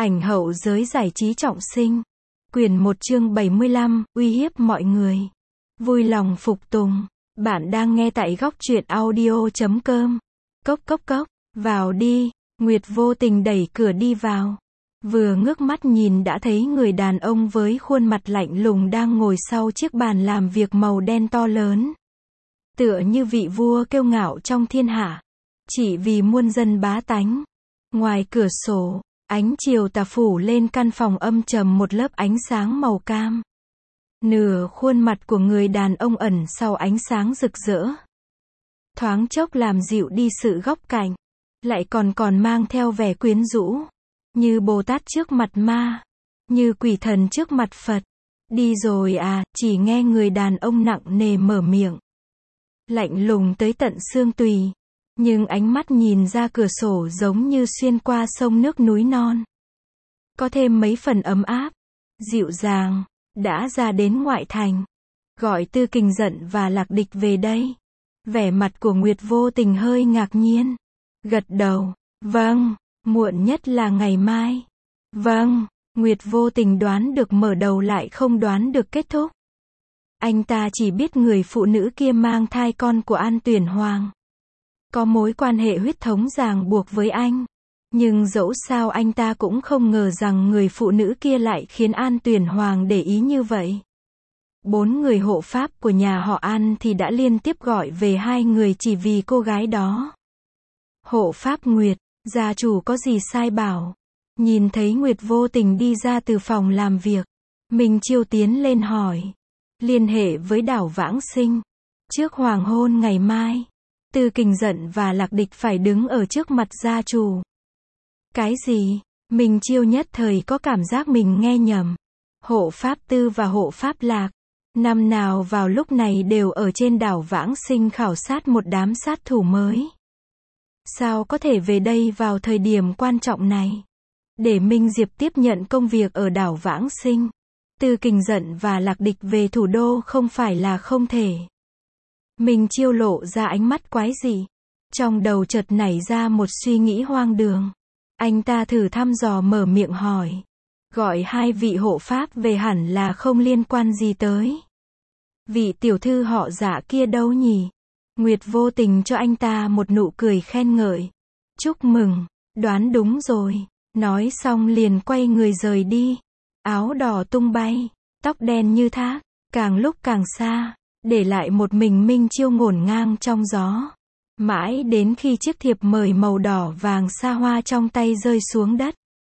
Ảnh hậu giới giải trí trọng sinh. Quyển 1 chương 75, uy hiếp mọi người. Vui lòng phục tùng. Bạn đang nghe tại góc truyện audio.com. Cốc cốc cốc, vào đi. Nguyệt vô tình đẩy cửa đi vào. Vừa ngước mắt nhìn đã thấy người đàn ông với khuôn mặt lạnh lùng đang ngồi sau chiếc bàn làm việc màu đen to lớn. Tựa như vị vua kiêu ngạo trong thiên hạ. Chỉ vì muôn dân bá tánh. Ngoài cửa sổ, ánh chiều tà phủ lên căn phòng âm trầm một lớp ánh sáng màu cam. Nửa khuôn mặt của người đàn ông ẩn sau ánh sáng rực rỡ. Thoáng chốc làm dịu đi sự góc cạnh. Lại còn mang theo vẻ quyến rũ. Như Bồ Tát trước mặt ma. Như quỷ thần trước mặt Phật. Đi rồi à, chỉ nghe người đàn ông nặng nề mở miệng. Lạnh lùng tới tận xương tùy. Nhưng ánh mắt nhìn ra cửa sổ giống như xuyên qua sông nước núi non. Có thêm mấy phần ấm áp, dịu dàng, đã ra đến ngoại thành. Gọi Tư Kình Giận và Lạc Địch về đây. Vẻ mặt của Nguyệt vô tình hơi ngạc nhiên. Gật đầu, vâng, muộn nhất là ngày mai. Vâng, Nguyệt vô tình đoán được mở đầu lại không đoán được kết thúc. Anh ta chỉ biết người phụ nữ kia mang thai con của An Tuyển Hoàng. Có mối quan hệ huyết thống ràng buộc với anh. Nhưng dẫu sao anh ta cũng không ngờ rằng người phụ nữ kia lại khiến An Tuyển Hoàng để ý như vậy. 4 người hộ pháp của nhà họ An thì đã liên tiếp gọi về 2 người chỉ vì cô gái đó. Hộ pháp Nguyệt, gia chủ có gì sai bảo? Nhìn thấy Nguyệt vô tình đi ra từ phòng làm việc. Minh Chiêu tiến lên hỏi. Liên hệ với Đảo Vãng Sinh. Trước hoàng hôn ngày mai. Tư Kình Giận và Lạc Địch phải đứng ở trước mặt gia chủ. Cái gì? Minh Chiêu nhất thời có cảm giác mình nghe nhầm. Hộ pháp Tư và hộ pháp Lạc. Năm nào vào lúc này đều ở trên đảo Vãng Sinh khảo sát một đám sát thủ mới. Sao có thể về đây vào thời điểm quan trọng này? Để Minh Diệp tiếp nhận công việc ở đảo Vãng Sinh. Tư Kình Giận và Lạc Địch về thủ đô không phải là không thể. Minh Chiêu lộ ra ánh mắt quái dị. Trong đầu chợt nảy ra một suy nghĩ hoang đường. Anh ta thử thăm dò mở miệng hỏi. Gọi 2 vị hộ pháp về hẳn là không liên quan gì tới. Vị tiểu thư họ Dạ kia đâu nhỉ? Nguyệt vô tình cho anh ta một nụ cười khen ngợi. Chúc mừng, đoán đúng rồi. Nói xong liền quay người rời đi. Áo đỏ tung bay, tóc đen như thác, càng lúc càng xa. Để lại một mình Minh Chiêu ngổn ngang trong gió. Mãi đến khi chiếc thiệp mời màu đỏ vàng xa hoa trong tay rơi xuống đất.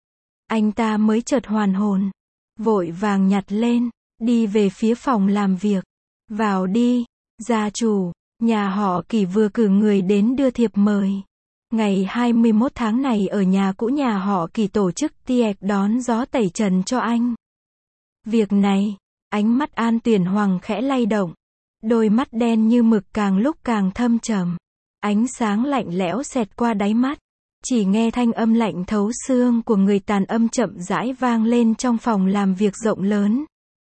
Anh ta mới chợt hoàn hồn. Vội vàng nhặt lên, đi về phía phòng làm việc. Vào đi, gia chủ, nhà họ Kỳ vừa cử người đến đưa thiệp mời. Ngày 21 tháng này ở nhà cũ nhà họ Kỳ tổ chức tiệc đón gió tẩy trần cho anh. Việc này, ánh mắt An Tuyển Hoàng khẽ lay động. Đôi mắt đen như mực càng lúc càng thâm trầm. Ánh sáng lạnh lẽo xẹt qua đáy mắt. Chỉ nghe thanh âm lạnh thấu xương của người tàn âm chậm rãi vang lên trong phòng làm việc rộng lớn.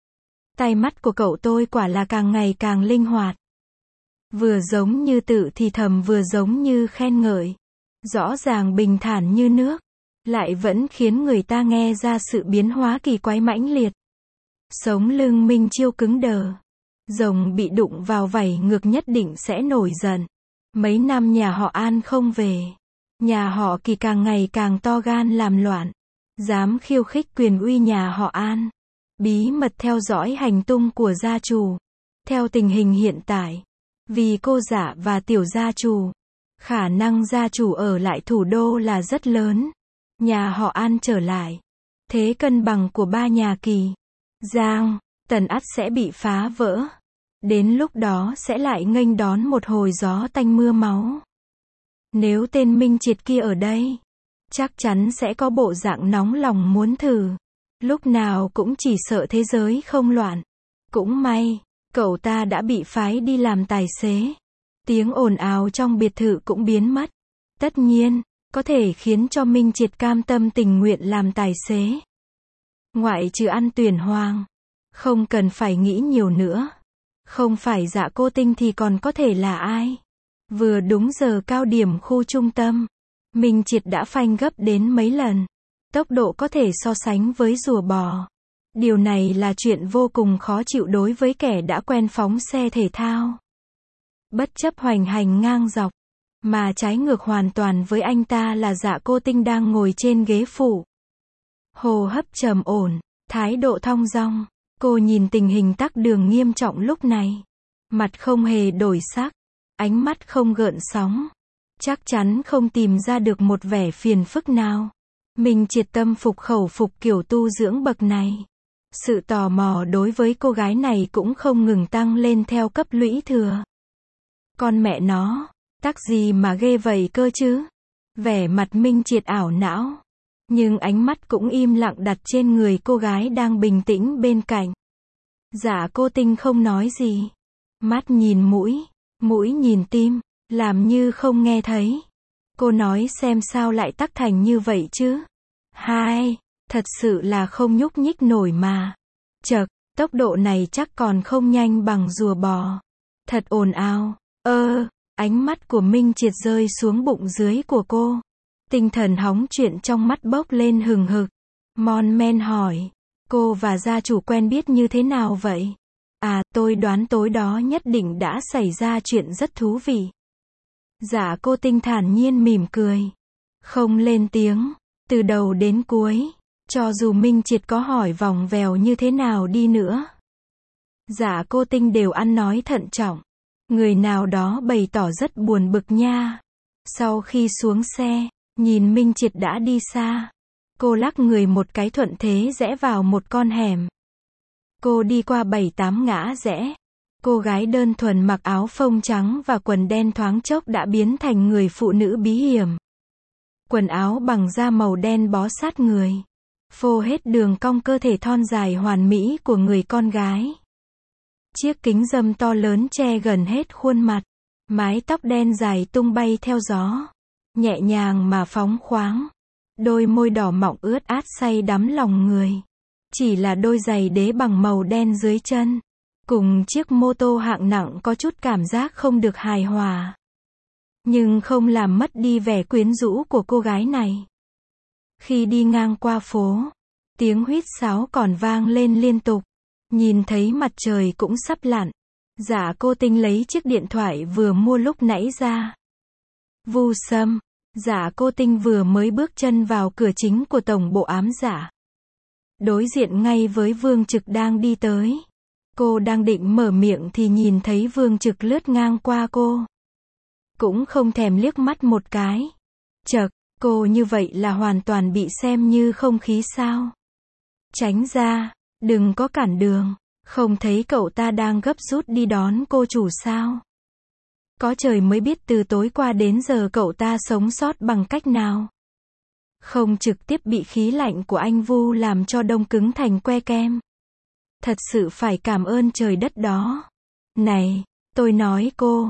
Tai mắt của cậu tôi quả là càng ngày càng linh hoạt. Vừa giống như tự thì thầm vừa giống như khen ngợi. Rõ ràng bình thản như nước. Lại vẫn khiến người ta nghe ra sự biến hóa kỳ quái mãnh liệt. Sống lưng Minh Chiêu cứng đờ. Rồng bị đụng vào vảy ngược nhất định sẽ nổi giận. Mấy năm nhà họ An không về. Nhà họ Kỳ càng ngày càng to gan làm loạn. Dám khiêu khích quyền uy nhà họ An. Bí mật theo dõi hành tung của gia chủ. Theo tình hình hiện tại. Vì cô Dạ và tiểu gia chủ. Khả năng gia chủ ở lại thủ đô là rất lớn. Nhà họ An trở lại. Thế cân bằng của 3 nhà Kỳ, Giang, Tần ắt sẽ bị phá vỡ. Đến lúc đó sẽ lại nghênh đón một hồi gió tanh mưa máu. Nếu tên Minh Triệt kia ở đây, chắc chắn sẽ có bộ dạng nóng lòng muốn thử. Lúc nào cũng chỉ sợ thế giới không loạn. Cũng may, cậu ta đã bị phái đi làm tài xế. Tiếng ồn ào trong biệt thự cũng biến mất. Tất nhiên, có thể khiến cho Minh Triệt cam tâm tình nguyện làm tài xế. Ngoại trừ An Tuyển Hoàng. Không cần phải nghĩ nhiều nữa. Không phải Dạ Cô Tinh thì còn có thể là ai? Vừa đúng giờ cao điểm khu trung tâm. Minh Triệt đã phanh gấp đến mấy lần. Tốc độ có thể so sánh với rùa bò. Điều này là chuyện vô cùng khó chịu đối với kẻ đã quen phóng xe thể thao. Bất chấp hoành hành ngang dọc, mà trái ngược hoàn toàn với anh ta là Dạ Cô Tinh đang ngồi trên ghế phụ. Hô hấp trầm ổn, thái độ thong dong. Cô nhìn tình hình tắc đường nghiêm trọng lúc này. Mặt không hề đổi sắc, ánh mắt không gợn sóng. Chắc chắn không tìm ra được một vẻ phiền phức nào. Mình triệt tâm phục khẩu phục kiểu tu dưỡng bậc này. Sự tò mò đối với cô gái này cũng không ngừng tăng lên theo cấp lũy thừa. Con mẹ nó, tắc gì mà ghê vậy cơ chứ? Vẻ mặt Minh Triệt ảo não. Nhưng ánh mắt cũng im lặng đặt trên người cô gái đang bình tĩnh bên cạnh. Dạ Cô Tinh không nói gì. Mắt nhìn mũi, mũi nhìn tim, làm như không nghe thấy. Cô nói xem sao lại tắc thành như vậy chứ? Hai, thật sự là không nhúc nhích nổi mà. Chậc, tốc độ này chắc còn không nhanh bằng rùa bò. Thật ồn ào. Ánh mắt của Minh Triệt rơi xuống bụng dưới của cô. Tinh thần hóng chuyện trong mắt bốc lên hừng hực. Mon men hỏi, cô và gia chủ quen biết như thế nào vậy? À, tôi đoán tối đó nhất định đã xảy ra chuyện rất thú vị. Dạ Cô Tinh thản nhiên mỉm cười. Không lên tiếng, từ đầu đến cuối. Cho dù Minh Triệt có hỏi vòng vèo như thế nào đi nữa. Dạ Cô Tinh đều ăn nói thận trọng. Người nào đó bày tỏ rất buồn bực nha. Sau khi xuống xe, nhìn Minh Triệt đã đi xa. Cô lắc người một cái thuận thế rẽ vào một con hẻm. Cô đi qua 7-8 ngã rẽ. Cô gái đơn thuần mặc áo phông trắng và quần đen thoáng chốc đã biến thành người phụ nữ bí hiểm. Quần áo bằng da màu đen bó sát người. Phô hết đường cong cơ thể thon dài hoàn mỹ của người con gái. Chiếc kính râm to lớn che gần hết khuôn mặt. Mái tóc đen dài tung bay theo gió. Nhẹ nhàng mà phóng khoáng. Đôi môi đỏ mọng ướt át say đắm lòng người. Chỉ là đôi giày đế bằng màu đen dưới chân. Cùng chiếc mô tô hạng nặng có chút cảm giác không được hài hòa. Nhưng không làm mất đi vẻ quyến rũ của cô gái này. Khi đi ngang qua phố, tiếng huýt sáo còn vang lên liên tục. Nhìn thấy mặt trời cũng sắp lặn. Dạ Cô Tinh lấy chiếc điện thoại vừa mua lúc nãy ra. Vu Sâm. Dạ Cô Tinh vừa mới bước chân vào cửa chính của tổng bộ ám giả. Đối diện ngay với Vương Trực đang đi tới. Cô đang định mở miệng thì nhìn thấy Vương Trực lướt ngang qua cô. Cũng không thèm liếc mắt một cái. Chậc, cô như vậy là hoàn toàn bị xem như không khí sao? Tránh ra, đừng có cản đường. Không thấy cậu ta đang gấp rút đi đón cô chủ sao? Có trời mới biết từ tối qua đến giờ cậu ta sống sót bằng cách nào. Không trực tiếp bị khí lạnh của anh Vu làm cho đông cứng thành que kem. Thật sự phải cảm ơn trời đất đó. Này, tôi nói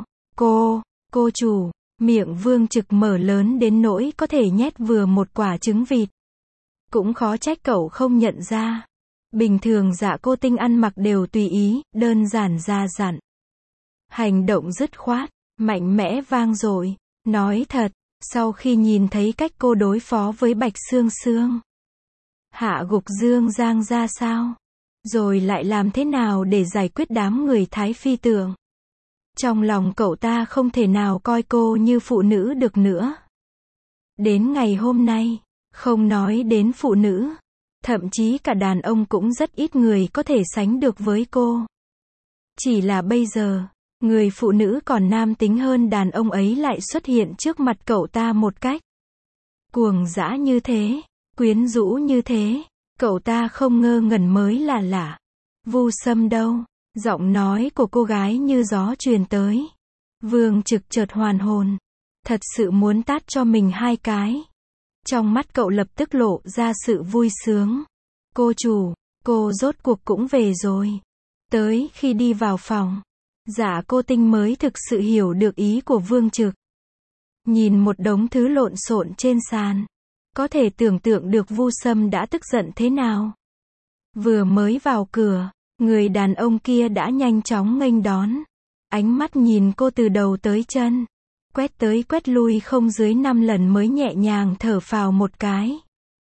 cô chủ, miệng Vương Trực mở lớn đến nỗi có thể nhét vừa một quả trứng vịt. Cũng khó trách cậu không nhận ra. Bình thường Dạ Cô Tinh ăn mặc đều tùy ý, đơn giản ra dặn. Hành động dứt khoát, mạnh mẽ vang dội. Nói thật, sau khi nhìn thấy cách cô đối phó với Bạch Sương Sương, hạ gục Dương Giang ra sao, rồi lại làm thế nào để giải quyết đám người Thái Phi tưởng. Trong lòng cậu ta không thể nào coi cô như phụ nữ được nữa. Đến ngày hôm nay, không nói đến phụ nữ, thậm chí cả đàn ông cũng rất ít người có thể sánh được với cô. Chỉ là bây giờ, người phụ nữ còn nam tính hơn đàn ông ấy lại xuất hiện trước mặt cậu ta một cách cuồng dã như thế, quyến rũ như thế, cậu ta không ngơ ngẩn mới là lạ. Vu Sâm đâu? Giọng nói của cô gái như gió truyền tới. Vương Trực chợt hoàn hồn, thật sự muốn tát cho mình hai cái. Trong mắt cậu lập tức lộ ra sự vui sướng. Cô chủ, cô rốt cuộc cũng về rồi. Tới khi đi vào phòng, Dạ Cô Tinh mới thực sự hiểu được ý của Vương Trực. Nhìn một đống thứ lộn xộn trên sàn, có thể tưởng tượng được Vu Sâm đã tức giận thế nào. Vừa mới vào cửa, người đàn ông kia đã nhanh chóng nghênh đón. Ánh mắt nhìn cô từ đầu tới chân, quét tới quét lui không dưới 5 lần mới nhẹ nhàng thở phào một cái.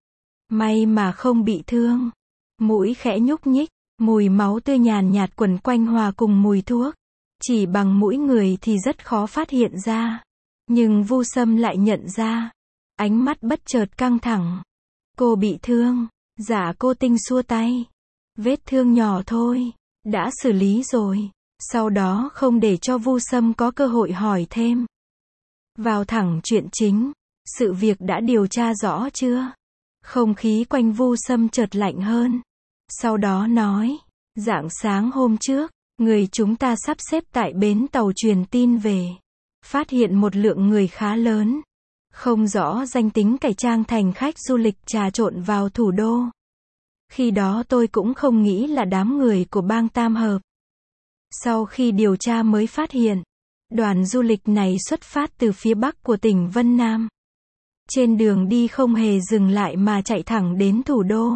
May mà không bị thương. Mũi khẽ nhúc nhích, mùi máu tươi nhàn nhạt quẩn quanh hòa cùng mùi thuốc. Chỉ bằng mũi người thì rất khó phát hiện ra. Nhưng Vu Sâm lại nhận ra. Ánh mắt bất chợt căng thẳng. Cô bị thương. Dạ Cô Tinh xua tay. Vết thương nhỏ thôi. Đã xử lý rồi. Sau đó không để cho Vu Sâm có cơ hội hỏi thêm. Vào thẳng chuyện chính. Sự việc đã điều tra rõ chưa? Không khí quanh Vu Sâm chợt lạnh hơn. Sau đó nói. Rạng sáng hôm trước, người chúng ta sắp xếp tại bến tàu truyền tin về. Phát hiện một lượng người khá lớn. Không rõ danh tính cải trang thành khách du lịch trà trộn vào thủ đô. Khi đó tôi cũng không nghĩ là đám người của bang Tam Hợp. Sau khi điều tra mới phát hiện, đoàn du lịch này xuất phát từ phía bắc của tỉnh Vân Nam. Trên đường đi không hề dừng lại mà chạy thẳng đến thủ đô.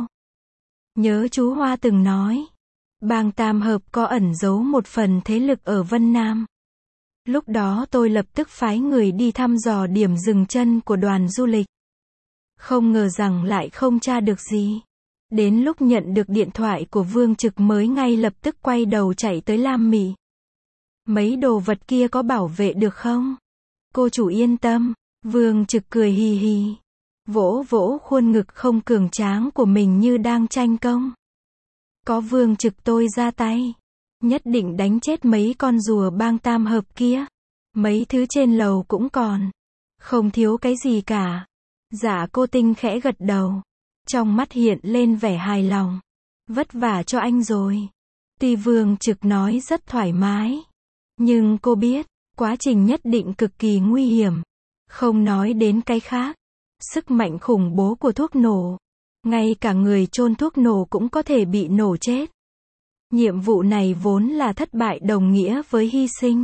Nhớ chú Hoa từng nói, bang Tam Hợp có ẩn giấu một phần thế lực ở Vân Nam. Lúc đó tôi lập tức phái người đi thăm dò điểm dừng chân của đoàn du lịch. Không ngờ rằng lại không tra được gì. Đến lúc nhận được điện thoại của Vương Trực mới ngay lập tức quay đầu chạy tới Lam Mị. Mấy đồ vật kia có bảo vệ được không? Cô chủ yên tâm. Vương Trực cười hì hì. Vỗ vỗ khuôn ngực không cường tráng của mình như đang tranh công. Có Vương Trực tôi ra tay. Nhất định đánh chết mấy con rùa bang Tam Hợp kia. Mấy thứ trên lầu cũng còn. Không thiếu cái gì cả. Dạ Cô Tinh khẽ gật đầu. Trong mắt hiện lên vẻ hài lòng. Vất vả cho anh rồi. Tuy Vương Trực nói rất thoải mái. Nhưng cô biết, quá trình nhất định cực kỳ nguy hiểm. Không nói đến cái khác. Sức mạnh khủng bố của thuốc nổ. Ngay cả người chôn thuốc nổ cũng có thể bị nổ chết. Nhiệm vụ này vốn là thất bại đồng nghĩa với hy sinh.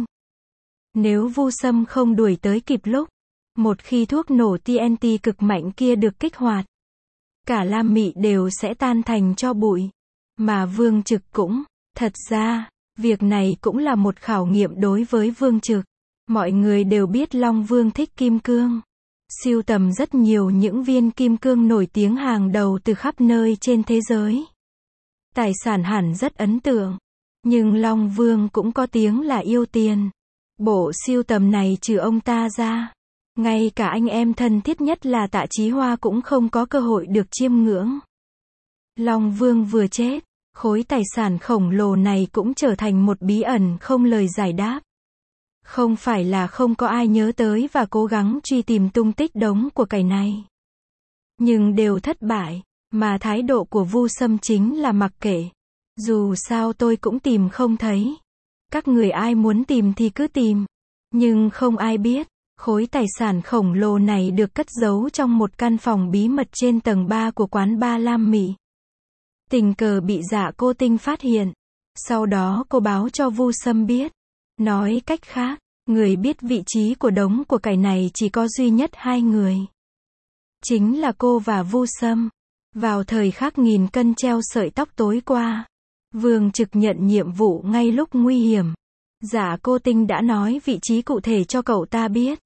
Nếu Vu Sâm không đuổi tới kịp lúc, một khi thuốc nổ TNT cực mạnh kia được kích hoạt, cả Lam Mị đều sẽ tan thành tro bụi. Mà Vương Trực cũng, thật ra, việc này cũng là một khảo nghiệm đối với Vương Trực. Mọi người đều biết Long Vương thích kim cương. Sưu tầm rất nhiều những viên kim cương nổi tiếng hàng đầu từ khắp nơi trên thế giới. Tài sản hẳn rất ấn tượng. Nhưng Long Vương cũng có tiếng là yêu tiền. Bộ sưu tầm này trừ ông ta ra, ngay cả anh em thân thiết nhất là Tạ Chí Hoa cũng không có cơ hội được chiêm ngưỡng. Long Vương vừa chết, khối tài sản khổng lồ này cũng trở thành một bí ẩn không lời giải đáp. Không phải là không có ai nhớ tới và cố gắng truy tìm tung tích đống của cải này. Nhưng đều thất bại, mà thái độ của Vu Sâm chính là mặc kệ. Dù sao tôi cũng tìm không thấy. Các người ai muốn tìm thì cứ tìm. Nhưng không ai biết, khối tài sản khổng lồ này được cất giấu trong một căn phòng bí mật trên tầng 3 của quán bar Lam Mị. Tình cờ bị Dạ Cô Tinh phát hiện. Sau đó cô báo cho Vu Sâm biết. Nói cách khác, người biết vị trí của đống của cải này chỉ có duy nhất hai người. Chính là cô và Vu Sâm. Vào thời khắc nghìn cân treo sợi tóc tối qua, Vương Trực nhận nhiệm vụ ngay lúc nguy hiểm. Dạ Cô Tinh đã nói vị trí cụ thể cho cậu ta biết.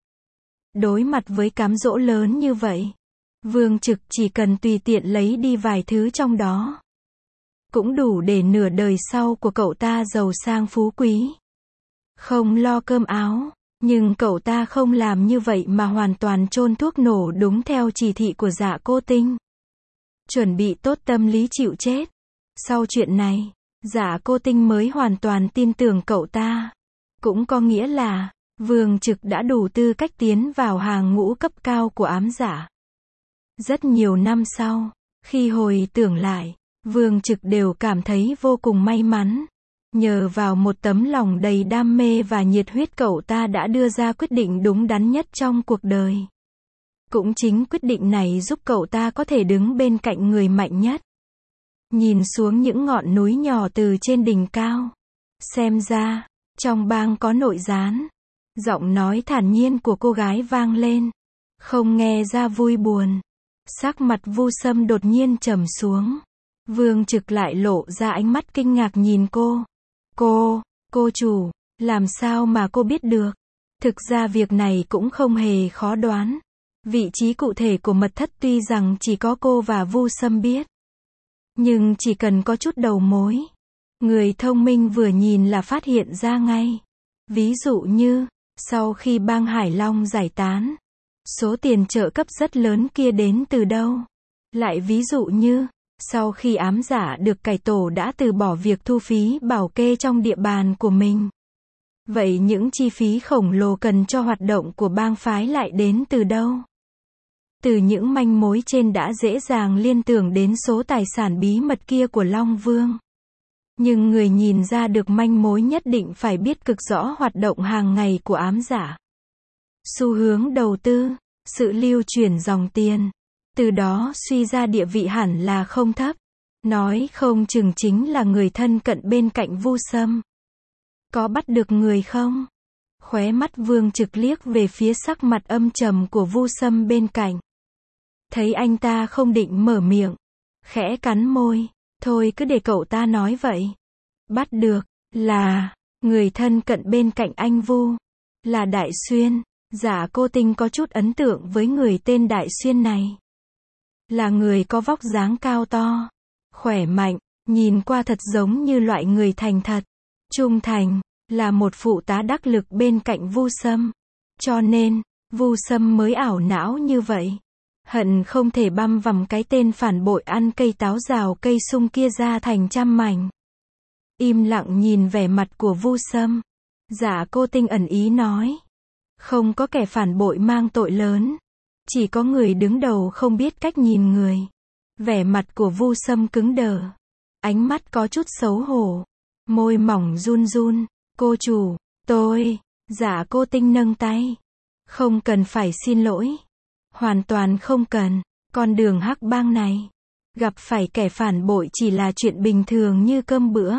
Đối mặt với cám dỗ lớn như vậy, Vương Trực chỉ cần tùy tiện lấy đi vài thứ trong đó, cũng đủ để nửa đời sau của cậu ta giàu sang phú quý. Không lo cơm áo, nhưng cậu ta không làm như vậy mà hoàn toàn chôn thuốc nổ đúng theo chỉ thị của Dạ Cô Tinh. Chuẩn bị tốt tâm lý chịu chết. Sau chuyện này, Dạ Cô Tinh mới hoàn toàn tin tưởng cậu ta. Cũng có nghĩa là, Vương Trực đã đủ tư cách tiến vào hàng ngũ cấp cao của ám giả. Rất nhiều năm sau, khi hồi tưởng lại, Vương Trực đều cảm thấy vô cùng may mắn. Nhờ vào một tấm lòng đầy đam mê và nhiệt huyết cậu ta đã đưa ra quyết định đúng đắn nhất trong cuộc đời. Cũng chính quyết định này giúp cậu ta có thể đứng bên cạnh người mạnh nhất. Nhìn xuống những ngọn núi nhỏ từ trên đỉnh cao. Xem ra, trong bang có nội gián. Giọng nói thản nhiên của cô gái vang lên. Không nghe ra vui buồn. Sắc mặt Vu Sâm đột nhiên trầm xuống. Vương Trực lại lộ ra ánh mắt kinh ngạc nhìn cô. Cô chủ, làm sao mà cô biết được? Thực ra việc này cũng không hề khó đoán. Vị trí cụ thể của mật thất tuy rằng chỉ có cô và Vu Sâm biết. Nhưng chỉ cần có chút đầu mối, người thông minh vừa nhìn là phát hiện ra ngay. Ví dụ như, sau khi bang Hải Long giải tán, số tiền trợ cấp rất lớn kia đến từ đâu? Lại ví dụ như, sau khi ám giả được cải tổ đã từ bỏ việc thu phí bảo kê trong địa bàn của mình. Vậy những chi phí khổng lồ cần cho hoạt động của bang phái lại đến từ đâu? Từ những manh mối trên đã dễ dàng liên tưởng đến số tài sản bí mật kia của Long Vương. Nhưng người nhìn ra được manh mối nhất định phải biết cực rõ hoạt động hàng ngày của ám giả. Xu hướng đầu tư, sự lưu chuyển dòng tiền. Từ đó suy ra địa vị hẳn là không thấp. Nói không chừng chính là người thân cận bên cạnh Vu Sâm. Có bắt được người không? Khóe mắt Vương Trực liếc về phía sắc mặt âm trầm của Vu Sâm bên cạnh. Thấy anh ta không định mở miệng, khẽ cắn môi, thôi cứ để cậu ta nói vậy. Bắt được, là, người thân cận bên cạnh anh Vu, là Đại Xuyên. Dạ Cô Tinh có chút ấn tượng với người tên Đại Xuyên này. Là người có vóc dáng cao to, khỏe mạnh, nhìn qua thật giống như loại người thành thật, trung thành, là một phụ tá đắc lực bên cạnh Vu Sâm. Cho nên, Vu Sâm mới ảo não như vậy. Hận không thể băm vằm cái tên phản bội ăn cây táo rào cây sung kia ra thành trăm mảnh. Im lặng nhìn vẻ mặt của Vu Sâm. Dạ Cô Tinh ẩn ý nói. Không có kẻ phản bội mang tội lớn. Chỉ có người đứng đầu không biết cách nhìn người. Vẻ mặt của Vu Sâm cứng đờ. Ánh mắt có chút xấu hổ. Môi mỏng run run. Cô chủ, tôi. Dạ Cô Tinh nâng tay. Không cần phải xin lỗi. Hoàn toàn không cần. Con đường hắc bang này, gặp phải kẻ phản bội chỉ là chuyện bình thường như cơm bữa.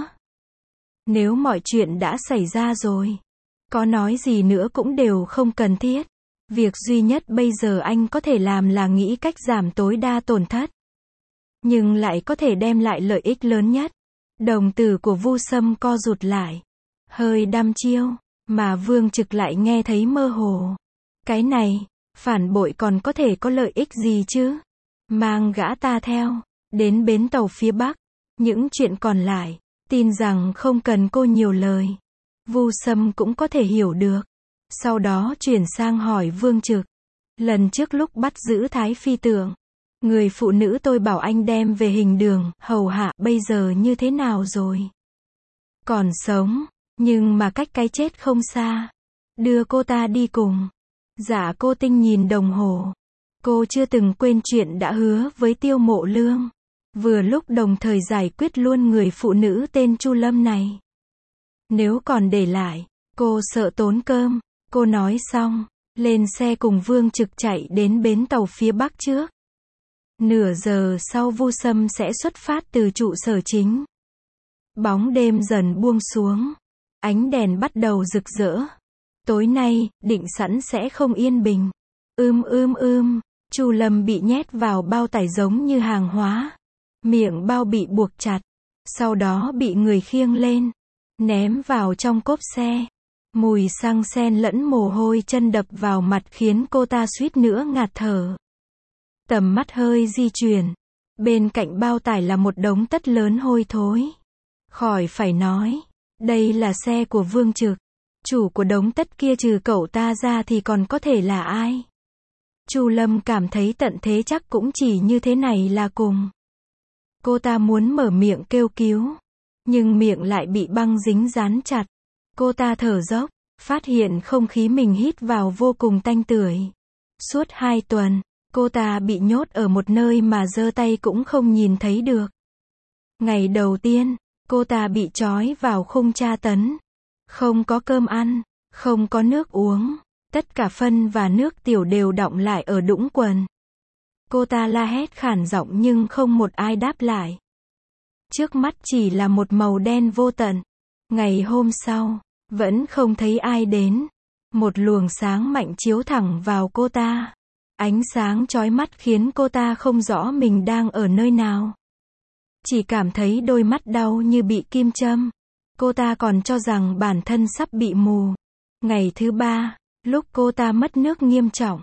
Nếu mọi chuyện đã xảy ra rồi, có nói gì nữa cũng đều không cần thiết. Việc duy nhất bây giờ anh có thể làm là nghĩ cách giảm tối đa tổn thất, nhưng lại có thể đem lại lợi ích lớn nhất. Đồng tử của Vu Sâm co rụt lại, hơi đăm chiêu, mà Vương Trực lại nghe thấy mơ hồ. Cái này, phản bội còn có thể có lợi ích gì chứ? Mang gã ta theo, đến bến tàu phía Bắc. Những chuyện còn lại, tin rằng không cần cô nhiều lời. Vu Sâm cũng có thể hiểu được. Sau đó chuyển sang hỏi Vương Trực. Lần trước lúc bắt giữ Thái Phi Tượng, người phụ nữ tôi bảo anh đem về Hình Đường, hầu hạ, bây giờ như thế nào rồi? Còn sống, nhưng mà cách cái chết không xa. Đưa cô ta đi cùng. Dạ Cô Tinh nhìn đồng hồ. Cô chưa từng quên chuyện đã hứa với Tiêu Mộ Lương. Vừa lúc đồng thời giải quyết luôn người phụ nữ tên Chu Lâm này. Nếu còn để lại, cô sợ tốn cơm. Cô nói xong, lên xe cùng Vương Trực chạy đến bến tàu phía Bắc trước. Nửa giờ sau Vu Sâm sẽ xuất phát từ trụ sở chính. Bóng đêm dần buông xuống. Ánh đèn bắt đầu rực rỡ. Tối nay, định sẵn sẽ không yên bình. Chu Lâm bị nhét vào bao tải giống như hàng hóa. Miệng bao bị buộc chặt. Sau đó bị người khiêng lên. Ném vào trong cốp xe. Mùi xăng xen lẫn mồ hôi chân đập vào mặt khiến cô ta suýt nữa ngạt thở. Tầm mắt hơi di chuyển. Bên cạnh bao tải là một đống tất lớn hôi thối. Khỏi phải nói. Đây là xe của Vương Trực. Chủ của đống tất kia trừ cậu ta ra thì còn có thể là ai? Chu Lâm cảm thấy tận thế chắc cũng chỉ như thế này là cùng. Cô ta muốn mở miệng kêu cứu, nhưng miệng lại bị băng dính dán chặt. Cô ta thở dốc, phát hiện không khí mình hít vào vô cùng tanh tưởi. Suốt 2 tuần, cô ta bị nhốt ở một nơi mà giơ tay cũng không nhìn thấy được. Ngày đầu tiên, cô ta bị trói vào khung tra tấn. Không có cơm ăn, không có nước uống, tất cả phân và nước tiểu đều đọng lại ở đũng quần. Cô ta la hét khản giọng nhưng không một ai đáp lại. Trước mắt chỉ là một màu đen vô tận. Ngày hôm sau, vẫn không thấy ai đến. Một luồng sáng mạnh chiếu thẳng vào cô ta. Ánh sáng chói mắt khiến cô ta không rõ mình đang ở nơi nào. Chỉ cảm thấy đôi mắt đau như bị kim châm. Cô ta còn cho rằng bản thân sắp bị mù. Ngày thứ 3, lúc cô ta mất nước nghiêm trọng,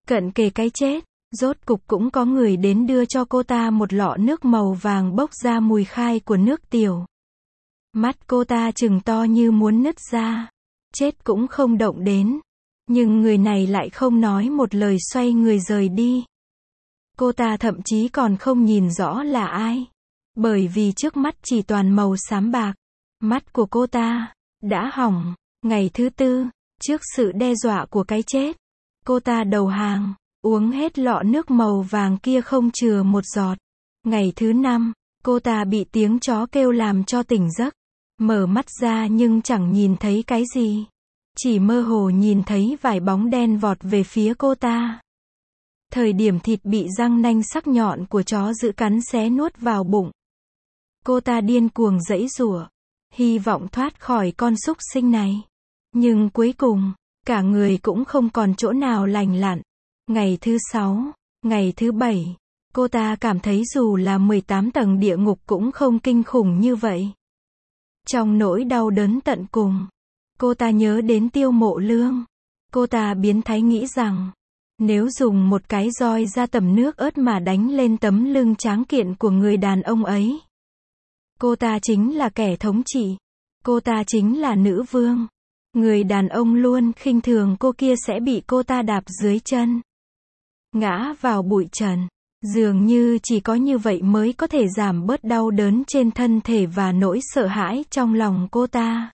Cận kề cái chết, rốt cục cũng có người đến đưa cho cô ta một lọ nước màu vàng bốc ra mùi khai của nước tiểu. Mắt cô ta trừng to như muốn nứt ra. Chết cũng không động đến. Nhưng người này lại không nói một lời xoay người rời đi. Cô ta thậm chí còn không nhìn rõ là ai. Bởi vì trước mắt chỉ toàn màu xám bạc. Mắt của cô ta đã hỏng. Ngày thứ 4, trước sự đe dọa của cái chết, cô ta đầu hàng, uống hết lọ nước màu vàng kia không chừa một giọt. Ngày thứ 5, cô ta bị tiếng chó kêu làm cho tỉnh giấc. Mở mắt ra nhưng chẳng nhìn thấy cái gì. Chỉ mơ hồ nhìn thấy vài bóng đen vọt về phía cô ta. Thời điểm thịt bị răng nanh sắc nhọn của chó giữ cắn xé nuốt vào bụng. Cô ta điên cuồng giãy giụa, hy vọng thoát khỏi con súc sinh này. Nhưng cuối cùng, cả người cũng không còn chỗ nào lành lặn. Ngày thứ 6, ngày thứ 7, cô ta cảm thấy dù là 18 tầng địa ngục cũng không kinh khủng như vậy. Trong nỗi đau đớn tận cùng, cô ta nhớ đến Tiêu Mộ Lương. Cô ta biến thái nghĩ rằng, nếu dùng một cái roi ra tầm nước ớt mà đánh lên tấm lưng tráng kiện của người đàn ông ấy, cô ta chính là kẻ thống trị. Cô ta chính là nữ vương. Người đàn ông luôn khinh thường cô kia sẽ bị cô ta đạp dưới chân, ngã vào bụi trần. Dường như chỉ có như vậy mới có thể giảm bớt đau đớn trên thân thể và nỗi sợ hãi trong lòng cô ta.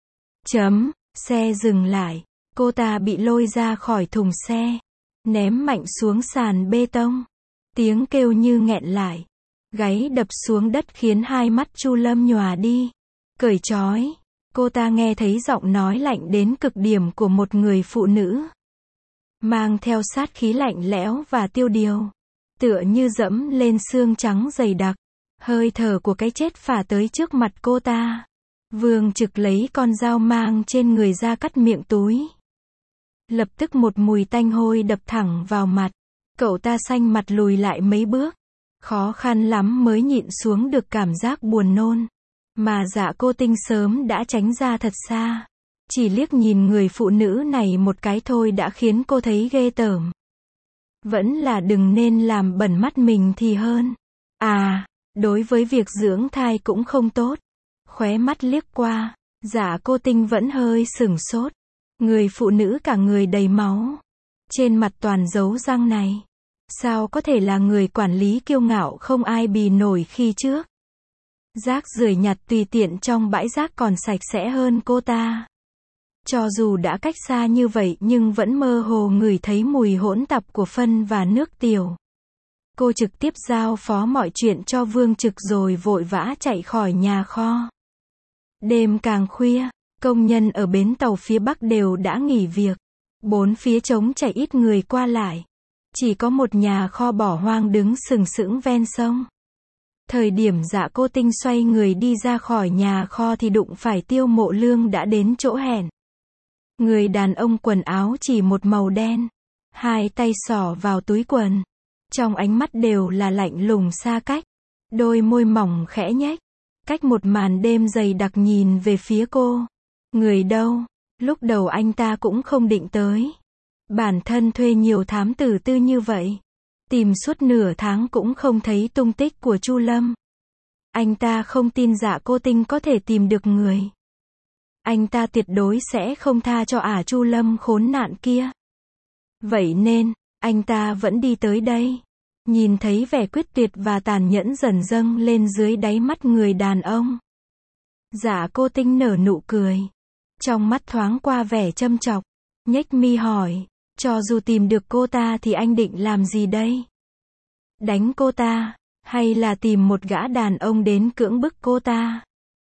Xe dừng lại. Cô ta bị lôi ra khỏi thùng xe, ném mạnh xuống sàn bê tông. Tiếng kêu như nghẹn lại. Gáy đập xuống đất khiến hai mắt Chu Lâm nhòa đi. Cởi trói. Cô ta nghe thấy giọng nói lạnh đến cực điểm của một người phụ nữ, mang theo sát khí lạnh lẽo và tiêu điều, tựa như dẫm lên xương trắng dày đặc. Hơi thở của cái chết phả tới trước mặt cô ta. Vương Trực lấy con dao mang trên người ra cắt miệng túi. Lập tức một mùi tanh hôi đập thẳng vào mặt. Cậu ta xanh mặt lùi lại mấy bước. Khó khăn lắm mới nhịn xuống được cảm giác buồn nôn. Mà Dạ Cô Tinh sớm đã tránh ra thật xa. Chỉ liếc nhìn người phụ nữ này một cái thôi đã khiến cô thấy ghê tởm. Vẫn là đừng nên làm bẩn mắt mình thì hơn. Đối với việc dưỡng thai cũng không tốt. Khóe mắt liếc qua, Dạ Cô Tinh vẫn hơi sửng sốt. Người phụ nữ cả người đầy máu, trên mặt toàn dấu răng này, sao có thể là người quản lý kiêu ngạo không ai bì nổi khi trước. Rác rưởi nhặt tùy tiện trong bãi rác còn sạch sẽ hơn cô ta. Cho dù đã cách xa như vậy nhưng vẫn mơ hồ ngửi thấy mùi hỗn tạp của phân và nước tiểu. Cô trực tiếp giao phó mọi chuyện cho Vương Trực rồi vội vã chạy khỏi nhà kho. Đêm càng khuya, công nhân ở bến tàu phía Bắc đều đã nghỉ việc. Bốn phía trống trải ít người qua lại. Chỉ có một nhà kho bỏ hoang đứng sừng sững ven sông. Thời điểm Dạ Cô Tinh xoay người đi ra khỏi nhà kho thì đụng phải Tiêu Mộ Lương đã đến chỗ hẹn. Người đàn ông quần áo chỉ một màu đen, hai tay xỏ vào túi quần. Trong ánh mắt đều là lạnh lùng xa cách. Đôi môi mỏng khẽ nhếch, cách một màn đêm dày đặc nhìn về phía cô. Người đâu? Lúc đầu anh ta cũng không định tới. Bản thân thuê nhiều thám tử tư như vậy, tìm suốt nửa tháng cũng không thấy tung tích của Chu Lâm. Anh ta không tin Dạ Cô Tinh có thể tìm được người. Anh ta tuyệt đối sẽ không tha cho Chu Lâm khốn nạn kia. Vậy nên, anh ta vẫn đi tới đây. Nhìn thấy vẻ quyết tuyệt và tàn nhẫn dần dâng lên dưới đáy mắt người đàn ông, Dạ Cô Tinh nở nụ cười. Trong mắt thoáng qua vẻ châm chọc, nhếch mi hỏi, cho dù tìm được cô ta thì anh định làm gì đây? Đánh cô ta, hay là tìm một gã đàn ông đến cưỡng bức cô ta?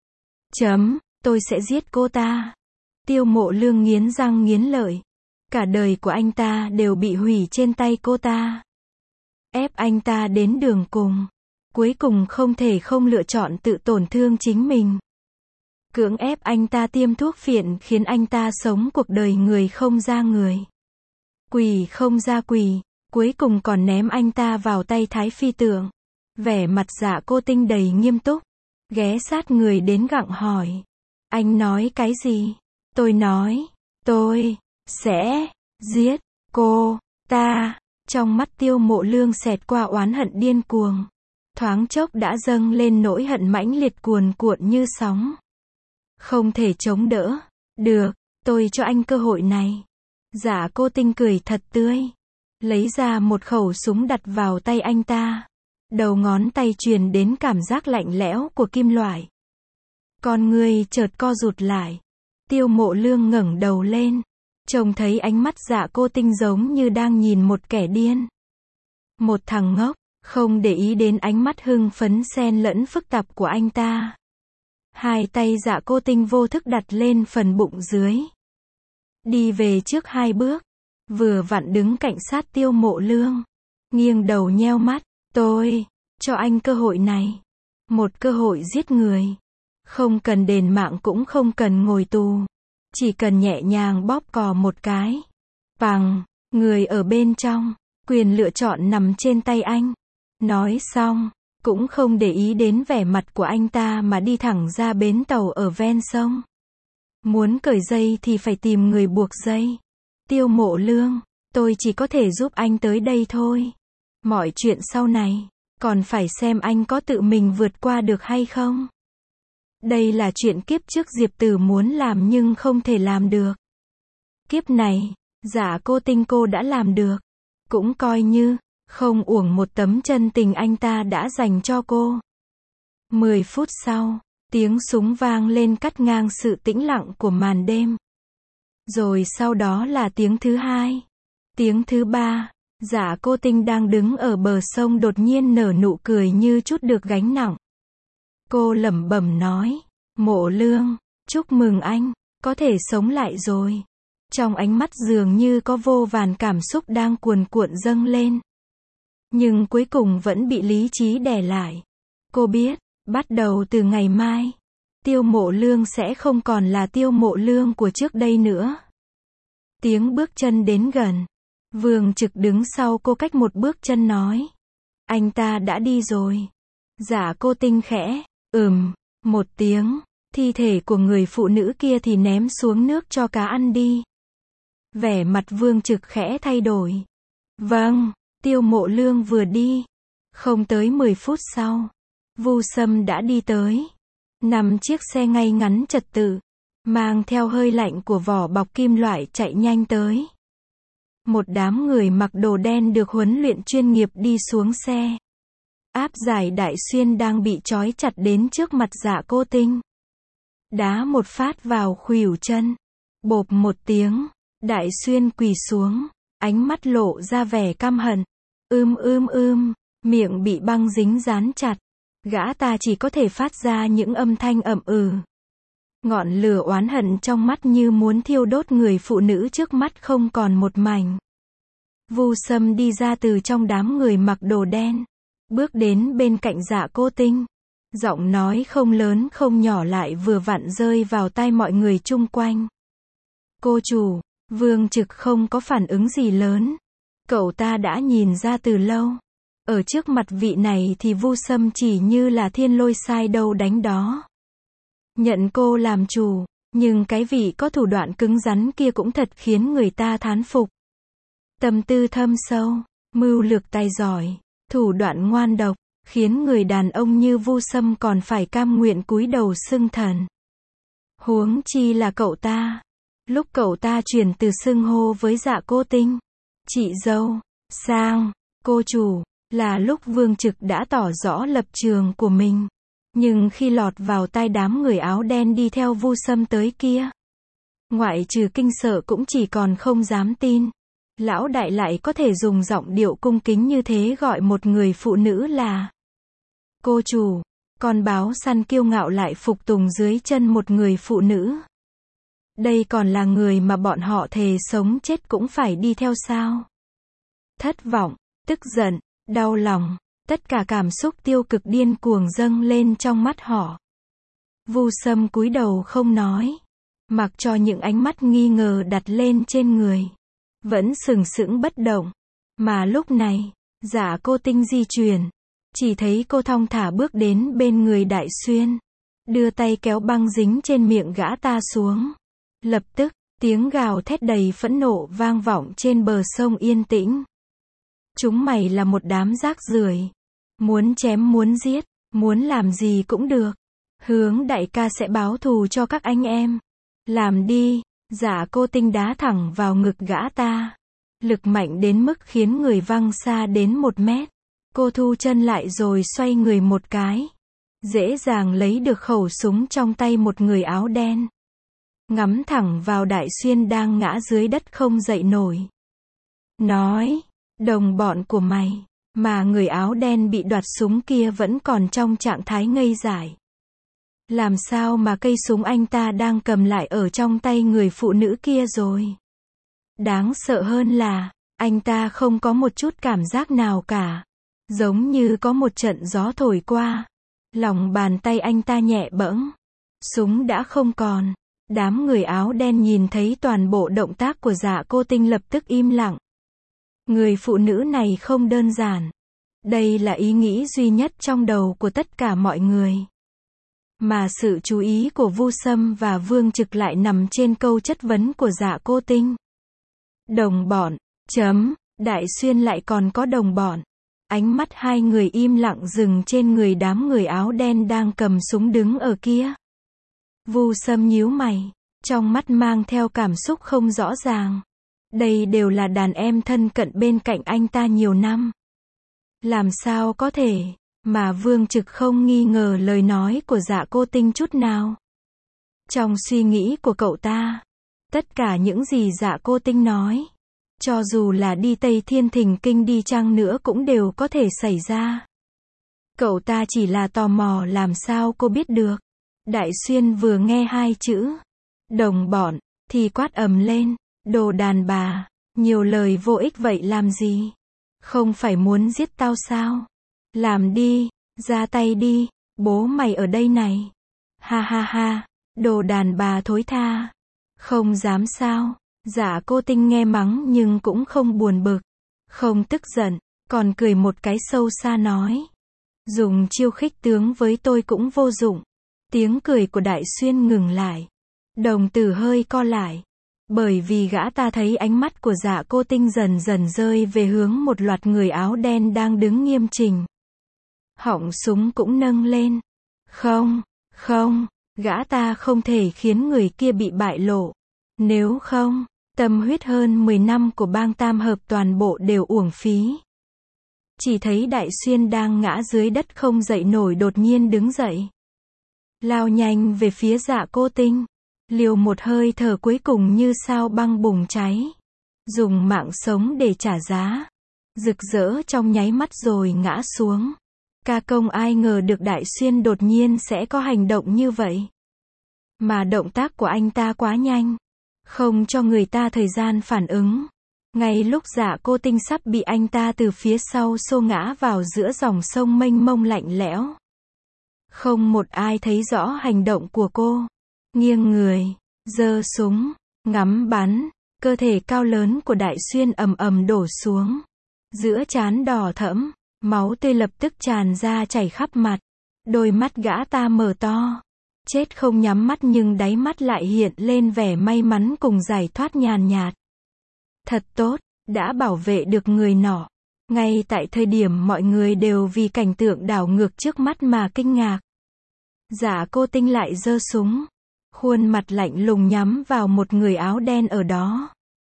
Tôi sẽ giết cô ta. Tiêu Mộ Lương nghiến răng nghiến lợi. Cả đời của anh ta đều bị hủy trên tay cô ta. Ép anh ta đến đường cùng. Cuối cùng không thể không lựa chọn tự tổn thương chính mình. Cưỡng ép anh ta tiêm thuốc phiện khiến anh ta sống cuộc đời người không ra người, quỷ không ra quỷ. Cuối cùng còn ném anh ta vào tay Thái Phi Tượng. Vẻ mặt Dạ Cô Tinh đầy nghiêm túc, ghé sát người đến gặng hỏi. Anh nói cái gì? Tôi nói, tôi sẽ giết cô Ta, trong mắt Tiêu Mộ Lương xẹt qua oán hận điên cuồng. Thoáng chốc đã dâng lên nỗi hận mãnh liệt cuồn cuộn như sóng. Không thể chống đỡ. Được, tôi cho anh cơ hội này. Dạ Cô Tinh cười thật tươi. Lấy ra một khẩu súng đặt vào tay anh ta. Đầu ngón tay truyền đến cảm giác lạnh lẽo của kim loại. Con người chợt co rụt lại. Tiêu Mộ Lương ngẩng đầu lên. Trông thấy ánh mắt Dạ Cô Tinh giống như đang nhìn một kẻ điên. Một thằng ngốc, không để ý đến ánh mắt hưng phấn xen lẫn phức tạp của anh ta. Hai tay Dạ Cô Tinh vô thức đặt lên phần bụng dưới. Đi về trước 2 bước. Vừa vặn đứng cạnh sát Tiêu Mộ Lương. Nghiêng đầu nheo mắt. Tôi cho anh cơ hội này. Một cơ hội giết người. Không cần đền mạng cũng không cần ngồi tù. Chỉ cần nhẹ nhàng bóp cò một cái. Bằng, người ở bên trong. Quyền lựa chọn nằm trên tay anh. Nói xong, cũng không để ý đến vẻ mặt của anh ta mà đi thẳng ra bến tàu ở ven sông. Muốn cởi dây thì phải tìm người buộc dây. Tiêu Mộ Lương, tôi chỉ có thể giúp anh tới đây thôi. Mọi chuyện sau này, còn phải xem anh có tự mình vượt qua được hay không. Đây là chuyện kiếp trước Diệp Tử muốn làm nhưng không thể làm được. Kiếp này, Dạ Cô Tinh cô đã làm được. Cũng coi như, không uổng một tấm chân tình anh ta đã dành cho cô. 10 phút sau, tiếng súng vang lên cắt ngang sự tĩnh lặng của màn đêm. Rồi sau đó là tiếng thứ 2. Tiếng thứ 3, Dạ Cô Tinh đang đứng ở bờ sông đột nhiên nở nụ cười như trút được gánh nặng. Cô lẩm bẩm nói, Mộ Lương, chúc mừng anh, có thể sống lại rồi. Trong ánh mắt dường như có vô vàn cảm xúc đang cuồn cuộn dâng lên. Nhưng cuối cùng vẫn bị lý trí đè lại. Cô biết, bắt đầu từ ngày mai, Tiêu Mộ Lương sẽ không còn là Tiêu Mộ Lương của trước đây nữa. Tiếng bước chân đến gần. Vương Trực đứng sau cô cách một bước chân nói. Anh ta đã đi rồi. Dạ Cô Tinh khẽ, một tiếng. Thi thể của người phụ nữ kia thì ném xuống nước cho cá ăn đi. Vẻ mặt Vương Trực khẽ thay đổi. Vâng, Tiêu Mộ Lương vừa đi. Không tới 10 phút sau, Vu Sâm đã đi tới. 5 chiếc xe ngay ngắn trật tự, mang theo hơi lạnh của vỏ bọc kim loại chạy nhanh tới. Một đám người mặc đồ đen được huấn luyện chuyên nghiệp đi xuống xe. Áp giải Đại Xuyên đang bị trói chặt đến trước mặt Dạ Cô Tinh. Đá một phát vào khuỷu chân. Bộp một tiếng, Đại Xuyên quỳ xuống, ánh mắt lộ ra vẻ căm hận. Miệng bị băng dính dán chặt. Gã ta chỉ có thể phát ra những âm thanh ậm ừ. Ngọn lửa oán hận trong mắt như muốn thiêu đốt người phụ nữ trước mắt không còn một mảnh. Vu Sâm đi ra từ trong đám người mặc đồ đen, bước đến bên cạnh Dạ Cô Tinh. Giọng nói không lớn không nhỏ lại vừa vặn rơi vào tai mọi người chung quanh. Cô chủ, Vương Trực không có phản ứng gì lớn. Cậu ta đã nhìn ra từ lâu. Ở trước mặt vị này thì Vu Sâm chỉ như là thiên lôi sai đâu đánh đó. Nhận cô làm chủ, nhưng cái vị có thủ đoạn cứng rắn kia cũng thật khiến người ta thán phục. Tâm tư thâm sâu, mưu lược tài giỏi, thủ đoạn ngoan độc, khiến người đàn ông như Vu Sâm còn phải cam nguyện cúi đầu xưng thần. Huống chi là cậu ta. Lúc cậu ta chuyển từ xưng hô với Dạ Cô Tinh, chị dâu, sang, cô chủ, là lúc Vương Trực đã tỏ rõ lập trường của mình. Nhưng khi lọt vào tai đám người áo đen đi theo Vu Sâm tới kia, ngoại trừ kinh sợ cũng chỉ còn không dám tin. Lão đại lại có thể dùng giọng điệu cung kính như thế gọi một người phụ nữ là cô chủ. Con báo săn kiêu ngạo lại phục tùng dưới chân một người phụ nữ. Đây còn là người mà bọn họ thề sống chết cũng phải đi theo sao? Thất vọng, tức giận, đau lòng, tất cả cảm xúc tiêu cực điên cuồng dâng lên trong mắt họ. Vu Sâm cúi đầu không nói, mặc cho những ánh mắt nghi ngờ đặt lên trên người, vẫn sừng sững bất động. Mà lúc này, Dạ Cô Tinh di chuyển, chỉ thấy cô thong thả bước đến bên người Đại Xuyên, đưa tay kéo băng dính trên miệng gã ta xuống. Lập tức, Tiếng gào thét đầy phẫn nộ vang vọng trên bờ sông yên tĩnh. Chúng mày là một đám rác rưởi. Muốn chém muốn giết, muốn làm gì cũng được. Hướng đại ca sẽ báo thù cho các anh em. Làm đi. Dạ cô Tinh đá thẳng vào ngực gã ta. Lực mạnh đến mức khiến người văng xa đến 1 mét. Cô thu chân lại rồi xoay người một cái. Dễ dàng lấy được khẩu súng trong tay một người áo đen. Ngắm thẳng vào Đại Xuyên đang ngã dưới đất không dậy nổi. Nói, đồng bọn của mày. Mà người áo đen bị đoạt súng kia vẫn còn trong trạng thái ngây dại. Làm sao mà cây súng anh ta đang cầm lại ở trong tay người phụ nữ kia rồi? Đáng sợ hơn là, anh ta không có một chút cảm giác nào cả. Giống như có một trận gió thổi qua. Lòng bàn tay anh ta nhẹ bẫng. Súng đã không còn. Đám người áo đen nhìn thấy toàn bộ động tác của Dạ Cô Tinh lập tức im lặng. Người phụ nữ này không đơn giản. Đây là ý nghĩ duy nhất trong đầu của tất cả mọi người. Mà sự chú ý của Vu Sâm và Vương Trực lại nằm trên câu chất vấn của Dạ Cô Tinh. Đồng bọn, Đại Xuyên lại còn có đồng bọn. Ánh mắt hai người im lặng dừng trên người đám người áo đen đang cầm súng đứng ở kia. Vu Sâm nhíu mày, trong mắt mang theo cảm xúc không rõ ràng. Đây đều là đàn em thân cận bên cạnh anh ta nhiều năm. Làm sao có thể, mà Vương Trực không nghi ngờ lời nói của Dạ Cô Tinh chút nào. Trong suy nghĩ của cậu ta, tất cả những gì Dạ Cô Tinh nói, cho dù là đi Tây Thiên Thỉnh Kinh đi chăng nữa cũng đều có thể xảy ra. Cậu ta chỉ là tò mò làm sao cô biết được. Đại Xuyên vừa nghe 2 chữ đồng bọn thì quát ầm lên, đồ đàn bà, nhiều lời vô ích vậy làm gì? Không phải muốn giết tao sao? Làm đi, ra tay đi, bố mày ở đây này. Ha ha ha, đồ đàn bà thối tha. Không dám sao? Dạ Cô Tinh nghe mắng nhưng cũng không buồn bực, không tức giận, còn cười một cái sâu xa nói. Dùng chiêu khích tướng với tôi cũng vô dụng. Tiếng cười của Đại Xuyên ngừng lại. Đồng tử hơi co lại. Bởi vì gã ta thấy ánh mắt của Dạ Cô Tinh dần dần rơi về hướng một loạt người áo đen đang đứng nghiêm chỉnh. Họng súng cũng nâng lên. Không, gã ta không thể khiến người kia bị bại lộ. Nếu không, tâm huyết hơn 10 năm của bang Tam Hợp toàn bộ đều uổng phí. Chỉ thấy Đại Xuyên đang ngã dưới đất không dậy nổi đột nhiên đứng dậy. Lao nhanh về phía Dạ Cô Tinh. Liều một hơi thở cuối cùng như sao băng bùng cháy. Dùng mạng sống để trả giá. Rực rỡ trong nháy mắt rồi ngã xuống. Ca công ai ngờ được Đại Xuyên đột nhiên sẽ có hành động như vậy. Mà động tác của anh ta quá nhanh. Không cho người ta thời gian phản ứng. Ngay lúc Dạ Cô Tinh sắp bị anh ta từ phía sau xô ngã vào giữa dòng sông mênh mông lạnh lẽo. Không một ai thấy rõ hành động của cô. Nghiêng người, giơ súng, ngắm bắn, cơ thể cao lớn của Đại Xuyên ầm ầm đổ xuống. Giữa trán đỏ thẫm, máu tươi lập tức tràn ra chảy khắp mặt. Đôi mắt gã ta mở to. Chết không nhắm mắt nhưng đáy mắt lại hiện lên vẻ may mắn cùng giải thoát nhàn nhạt. Thật tốt, đã bảo vệ được người nọ. Ngay tại thời điểm mọi người đều vì cảnh tượng đảo ngược trước mắt mà kinh ngạc. Dạ Cô Tinh lại giơ súng. Khuôn mặt lạnh lùng nhắm vào một người áo đen ở đó.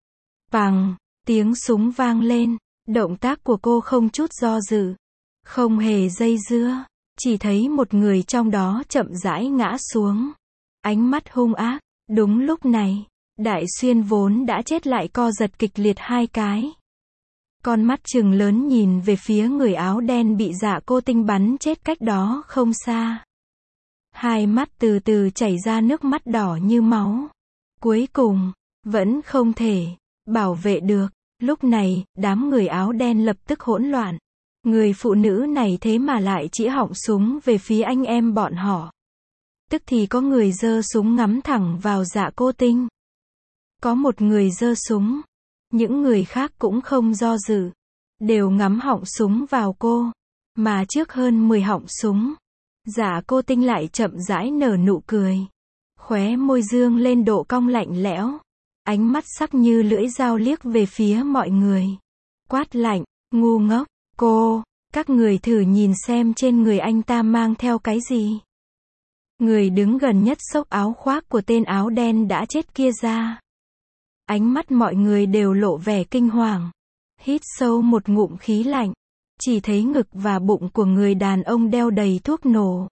Pằng, tiếng súng vang lên. Động tác của cô không chút do dự. Không hề dây dưa. Chỉ thấy một người trong đó chậm rãi ngã xuống. Ánh mắt hung ác. Đúng lúc này, Đại Xuyên vốn đã chết lại co giật kịch liệt 2 cái. Con mắt trừng lớn nhìn về phía người áo đen bị Dạ Cô Tinh bắn chết cách đó không xa. Hai mắt từ từ chảy ra nước mắt đỏ như máu. Cuối cùng, vẫn không thể bảo vệ được. Lúc này, đám người áo đen lập tức hỗn loạn. Người phụ nữ này thế mà lại chỉ họng súng về phía anh em bọn họ. Tức thì có người giơ súng ngắm thẳng vào Dạ Cô Tinh. Có một người giơ súng. Những người khác cũng không do dự. Đều ngắm họng súng vào cô. Mà trước hơn 10 họng súng, Dạ Cô Tinh lại chậm rãi nở nụ cười. Khóe môi dương lên độ cong lạnh lẽo. ánh mắt sắc như lưỡi dao liếc về phía mọi người. Quát lạnh, ngu ngốc, các người thử nhìn xem trên người anh ta mang theo cái gì. Người đứng gần nhất xốc áo khoác của tên áo đen đã chết kia ra. Ánh mắt mọi người đều lộ vẻ kinh hoàng. Hít sâu một ngụm khí lạnh. Chỉ thấy ngực và bụng của người đàn ông đeo đầy thuốc nổ.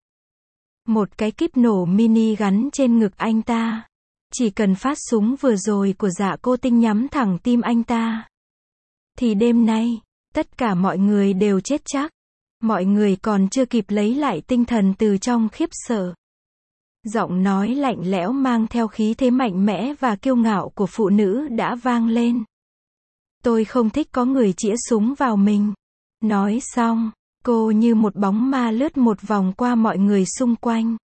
Một cái kíp nổ mini gắn trên ngực anh ta. Chỉ cần phát súng vừa rồi của Dạ Cô Tinh nhắm thẳng tim anh ta, thì đêm nay, tất cả mọi người đều chết chắc. Mọi người còn chưa kịp lấy lại tinh thần từ trong khiếp sợ. Giọng nói lạnh lẽo mang theo khí thế mạnh mẽ và kiêu ngạo của phụ nữ đã vang lên. Tôi không thích có người chĩa súng vào mình. Nói xong, cô như một bóng ma lướt một vòng qua mọi người xung quanh.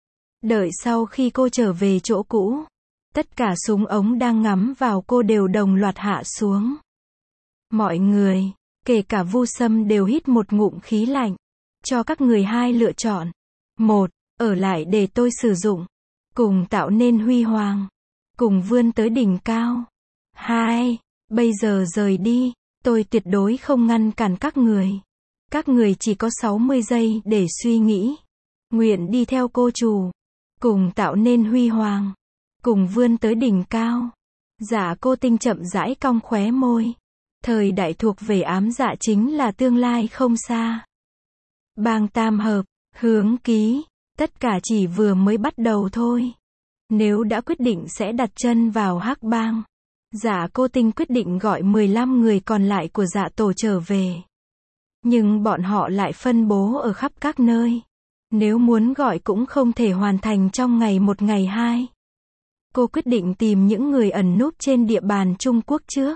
Đợi sau khi cô trở về chỗ cũ, tất cả súng ống đang ngắm vào cô đều đồng loạt hạ xuống. Mọi người, kể cả Vu Sâm đều hít một ngụm khí lạnh. Cho các người hai lựa chọn. 1. Ở lại để tôi sử dụng. Cùng tạo nên huy hoàng. Cùng vươn tới đỉnh cao. 2. Bây giờ rời đi. Tôi tuyệt đối không ngăn cản các người. Các người chỉ có 60 giây để suy nghĩ. Nguyện đi theo cô chủ. Cùng tạo nên huy hoàng. Cùng vươn tới đỉnh cao. Dạ Cô Tinh chậm rãi cong khóe môi. Thời đại thuộc về ám dạ chính là tương lai không xa. Bang tam hợp, hướng ký, tất cả chỉ vừa mới bắt đầu thôi. Nếu đã quyết định sẽ đặt chân vào Hắc Bang, Dạ Cô Tinh quyết định gọi 15 người còn lại của Dạ Tổ trở về. Nhưng bọn họ lại phân bố ở khắp các nơi. Nếu muốn gọi cũng không thể hoàn thành trong ngày một ngày hai. Cô quyết định tìm những người ẩn núp trên địa bàn Trung Quốc trước.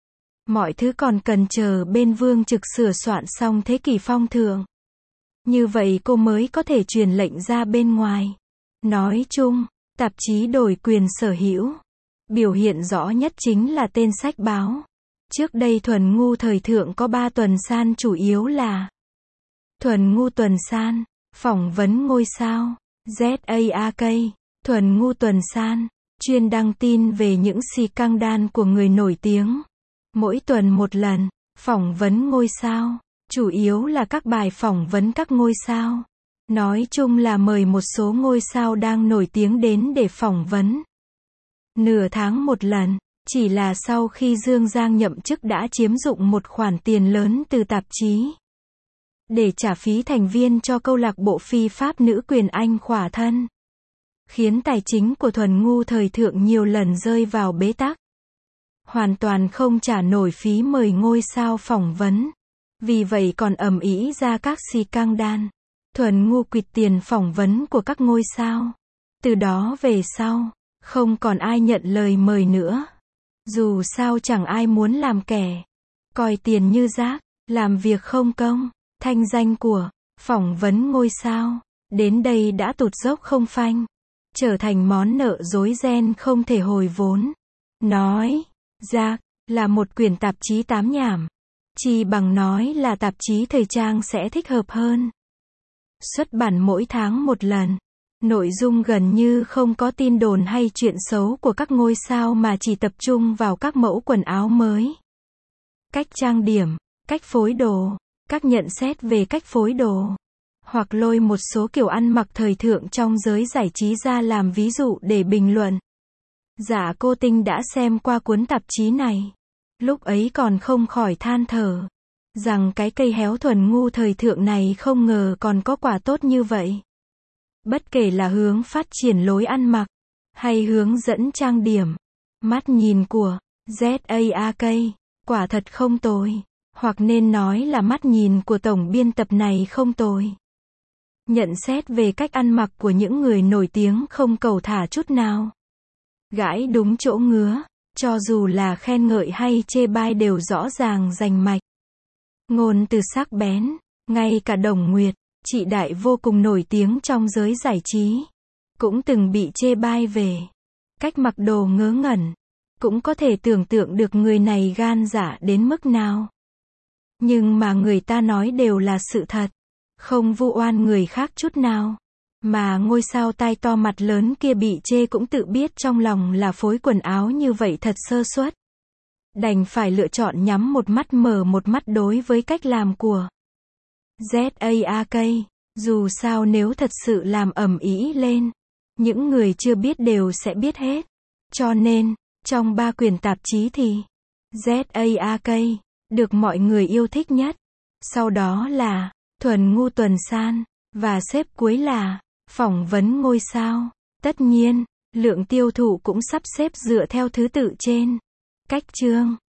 Mọi thứ còn cần chờ bên Vương Trực sửa soạn xong thế kỷ phong thượng. Như vậy cô mới có thể truyền lệnh ra bên ngoài. Nói chung, tạp chí đổi quyền sở hữu. Biểu hiện rõ nhất chính là tên sách báo. Trước đây Thuần Ngu thời thượng có 3 tuần san chủ yếu là Thuần Ngu tuần san, phỏng vấn ngôi sao, ZAAK, Thuần Ngu tuần san, chuyên đăng tin về những scandal của người nổi tiếng. Mỗi tuần một lần, phỏng vấn ngôi sao, chủ yếu là các bài phỏng vấn các ngôi sao. Nói chung là mời một số ngôi sao đang nổi tiếng đến để phỏng vấn. Nửa tháng một lần, chỉ là sau khi Dương Giang nhậm chức đã chiếm dụng một khoản tiền lớn từ tạp chí. Để trả phí thành viên cho câu lạc bộ phi pháp nữ quyền Anh khỏa thân. Khiến tài chính của Thuần Ngu thời thượng nhiều lần rơi vào bế tắc. Hoàn toàn không trả nổi phí mời ngôi sao phỏng vấn. Vì vậy còn ầm ĩ ra các scandal. Thuần Ngu quỵt tiền phỏng vấn của các ngôi sao. Từ đó về sau, không còn ai nhận lời mời nữa. Dù sao chẳng ai muốn làm kẻ coi tiền như rác, làm việc không công. Thanh danh của phỏng vấn ngôi sao đến đây đã tụt dốc không phanh, trở thành món nợ rối ren không thể hồi vốn. Nói ra là một quyển tạp chí tám nhảm, chi bằng nói là tạp chí thời trang sẽ thích hợp hơn. Xuất bản mỗi tháng một lần. Nội dung gần như không có tin đồn hay chuyện xấu của các ngôi sao mà chỉ tập trung vào các mẫu quần áo mới, cách trang điểm, cách phối đồ, các nhận xét về cách phối đồ, hoặc lôi một số kiểu ăn mặc thời thượng trong giới giải trí ra làm ví dụ để bình luận. Dạ Cô Tinh đã xem qua cuốn tạp chí này. Lúc ấy còn không khỏi than thở rằng cái cây héo Thuần Ngu thời thượng này không ngờ còn có quả tốt như vậy. Bất kể là hướng phát triển lối ăn mặc, hay hướng dẫn trang điểm, mắt nhìn của ZAAK, quả thật không tồi. Hoặc nên nói là mắt nhìn của tổng biên tập này không tồi. Nhận xét về cách ăn mặc của những người nổi tiếng không cẩu thả chút nào. Gãi đúng chỗ ngứa, cho dù là khen ngợi hay chê bai đều rõ ràng rành mạch. Ngôn từ sắc bén, ngay cả Đồng Nguyệt, chị đại vô cùng nổi tiếng trong giới giải trí, cũng từng bị chê bai về cách mặc đồ ngớ ngẩn. Cũng có thể tưởng tượng được người này gan dạ đến mức nào. Nhưng mà người ta nói đều là sự thật, không vu oan người khác chút nào. Mà ngôi sao tai to mặt lớn kia bị chê cũng tự biết trong lòng là phối quần áo như vậy thật sơ suất. Đành phải lựa chọn nhắm một mắt mở một mắt đối với cách làm của ZAK. Dù sao nếu thật sự làm ầm ĩ lên, những người chưa biết đều sẽ biết hết. Cho nên, trong 3 quyển tạp chí thì ZAK được mọi người yêu thích nhất. Sau đó là Thuần Ngu Tuần San, và xếp cuối là Phỏng vấn ngôi sao. Tất nhiên, lượng tiêu thụ cũng sắp xếp dựa theo thứ tự trên cách chương.